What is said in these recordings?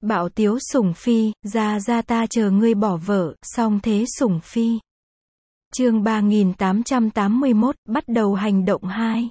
Bạo tiếu sủng phi, ra ta chờ ngươi bỏ vợ, song thế sủng phi. Chương 3881, bắt đầu hành động 2.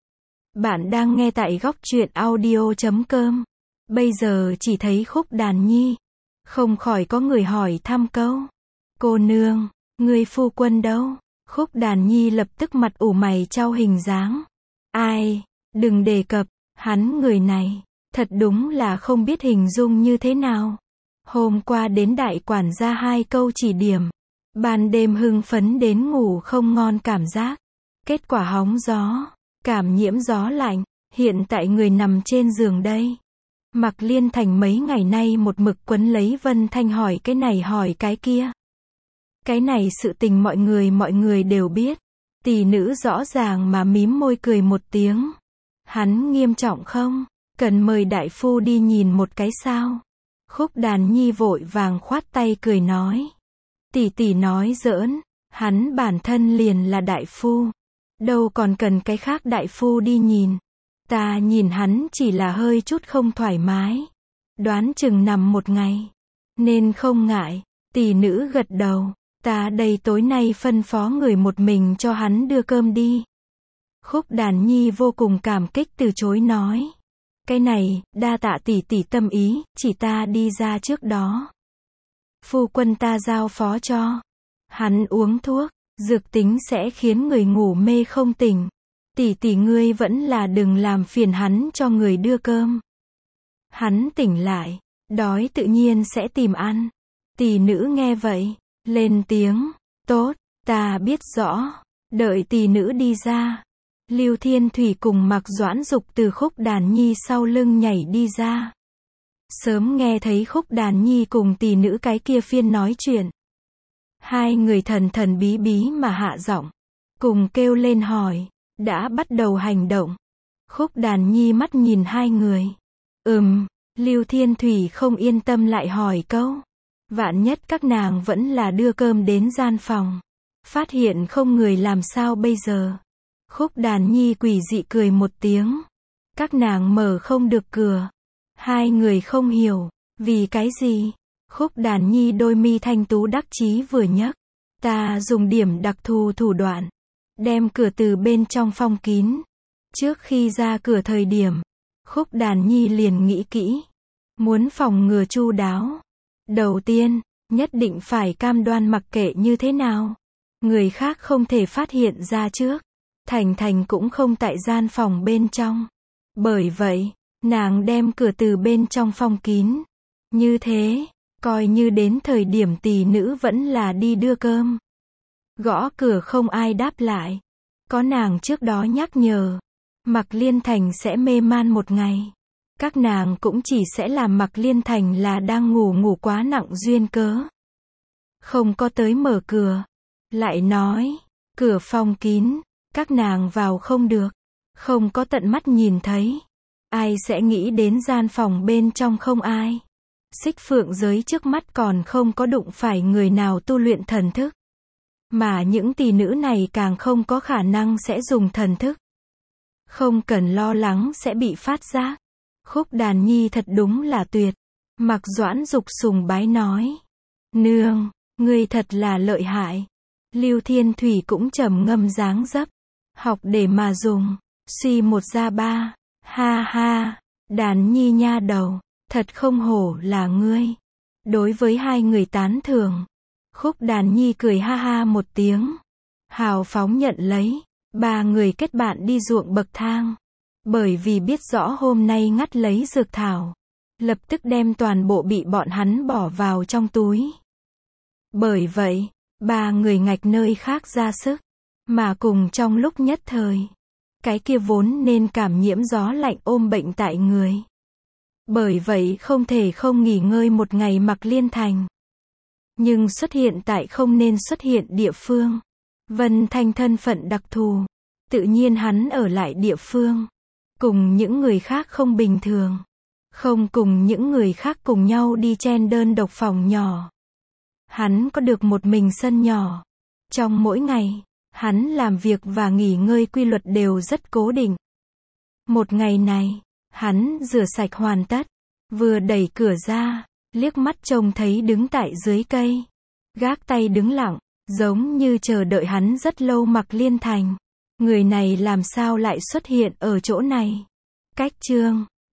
Bạn đang nghe tại góc truyện audio.com. Bây giờ chỉ thấy Khúc Đàn Nhi. Không khỏi có người hỏi thăm câu. Cô nương, người phu quân đâu? Khúc Đàn Nhi lập tức mặt ủ mày chau hình dáng. Ai, đừng đề cập, hắn người này, thật đúng là không biết hình dung như thế nào. Hôm qua đến đại quản gia 2 câu chỉ điểm. Ban đêm hưng phấn đến ngủ không ngon cảm giác. Kết quả hóng gió, cảm nhiễm gió lạnh, hiện tại người nằm trên giường đây. Mạc Liên Thành mấy ngày nay một mực quấn lấy Vân Thanh hỏi cái này hỏi cái kia. Cái này sự tình mọi người đều biết. Tỷ nữ rõ ràng mà mím môi cười một tiếng. Hắn nghiêm trọng không? Cần mời đại phu đi nhìn một cái sao? Khúc Đàn Nhi vội vàng khoát tay cười nói. Tỷ nói giỡn, hắn bản thân liền là đại phu. Đâu còn cần cái khác đại phu đi nhìn. Ta nhìn hắn chỉ là hơi chút không thoải mái. Đoán chừng nằm một ngày. Nên không ngại. Tỷ nữ gật đầu. Ta đây tối nay phân phó người một mình cho hắn đưa cơm đi. Khúc Đàn Nhi vô cùng cảm kích từ chối nói. Cái này, đa tạ tỷ tâm ý, chỉ ta đi ra trước đó. Phu quân ta giao phó cho. Hắn uống thuốc, dược tính sẽ khiến người ngủ mê không tỉnh. Tỷ ngươi vẫn là đừng làm phiền hắn cho người đưa cơm. Hắn tỉnh lại, đói tự nhiên sẽ tìm ăn. Tỷ nữ nghe vậy, lên tiếng, tốt, ta biết rõ. Đợi tỷ nữ đi ra. Lưu Thiên Thủy cùng Mạc Doãn Dục từ Khúc Đàn Nhi sau lưng nhảy đi ra. Sớm nghe thấy Khúc Đàn Nhi cùng tỷ nữ cái kia phiên nói chuyện. Hai người thần bí bí mà hạ giọng, cùng kêu lên hỏi, đã bắt đầu hành động. Khúc Đàn Nhi mắt nhìn hai người. Lưu Thiên Thủy không yên tâm lại hỏi câu. Vạn nhất các nàng vẫn là đưa cơm đến gian phòng. Phát hiện không người làm sao bây giờ? Khúc Đàn Nhi quỷ dị cười một tiếng. Các nàng mở không được cửa. Hai người không hiểu. Vì cái gì? Khúc Đàn Nhi đôi mi thanh tú đắc chí vừa nhấc. Ta dùng điểm đặc thù thủ đoạn. Đem cửa từ bên trong phong kín. Trước khi ra cửa thời điểm. Khúc Đàn Nhi liền nghĩ kỹ. Muốn phòng ngừa chu đáo. Đầu tiên, nhất định phải cam đoan mặc kệ như thế nào. Người khác không thể phát hiện ra trước. Thành cũng không tại gian phòng bên trong. Bởi vậy, nàng đem cửa từ bên trong phong kín. Như thế, coi như đến thời điểm tỷ nữ vẫn là đi đưa cơm. Gõ cửa không ai đáp lại. Có nàng trước đó nhắc nhở. Mạc Liên Thành sẽ mê man một ngày. Các nàng cũng chỉ sẽ làm Mạc Liên Thành là đang ngủ quá nặng duyên cớ. Không có tới mở cửa. Lại nói, cửa phong kín. Các nàng vào không được. Không có tận mắt nhìn thấy. Ai sẽ nghĩ đến gian phòng bên trong không ai. Xích phượng giới trước mắt còn không có đụng phải người nào tu luyện thần thức. Mà những tỷ nữ này càng không có khả năng sẽ dùng thần thức. Không cần lo lắng sẽ bị phát giác. Khúc Đàn Nhi thật đúng là tuyệt. Mạc Doãn Dục sùng bái nói. Nương, ngươi thật là lợi hại. Lưu Thiên Thủy cũng trầm ngâm dáng dấp. Học để mà dùng. Suy một ra ba. Ha ha. Đàn Nhi nha đầu. Thật không hổ là ngươi. Đối với hai người tán thưởng. Khúc Đàn Nhi cười ha ha một tiếng. Hào phóng nhận lấy. Ba người kết bạn đi ruộng bậc thang. Bởi vì biết rõ hôm nay ngắt lấy dược thảo. Lập tức đem toàn bộ bị bọn hắn bỏ vào trong túi. Bởi vậy, ba người ngạch nơi khác ra sức. Mà cùng trong lúc nhất thời. Cái kia vốn nên cảm nhiễm gió lạnh ôm bệnh tại người. Bởi vậy không thể không nghỉ ngơi một ngày Mạc Liên Thành. Nhưng xuất hiện tại không nên xuất hiện địa phương. Vân Thanh thân phận đặc thù. Tự nhiên hắn ở lại địa phương. Cùng những người khác không bình thường. Không cùng những người khác cùng nhau đi chen đơn độc phòng nhỏ. Hắn có được một mình sân nhỏ. Trong mỗi ngày, hắn làm việc và nghỉ ngơi quy luật đều rất cố định. Một ngày này, hắn rửa sạch hoàn tất. Vừa đẩy cửa ra, liếc mắt trông thấy đứng tại dưới cây. Gác tay đứng lặng, giống như chờ đợi hắn rất lâu Mạc Liên Thành. Người này làm sao lại xuất hiện ở chỗ này? Cách chương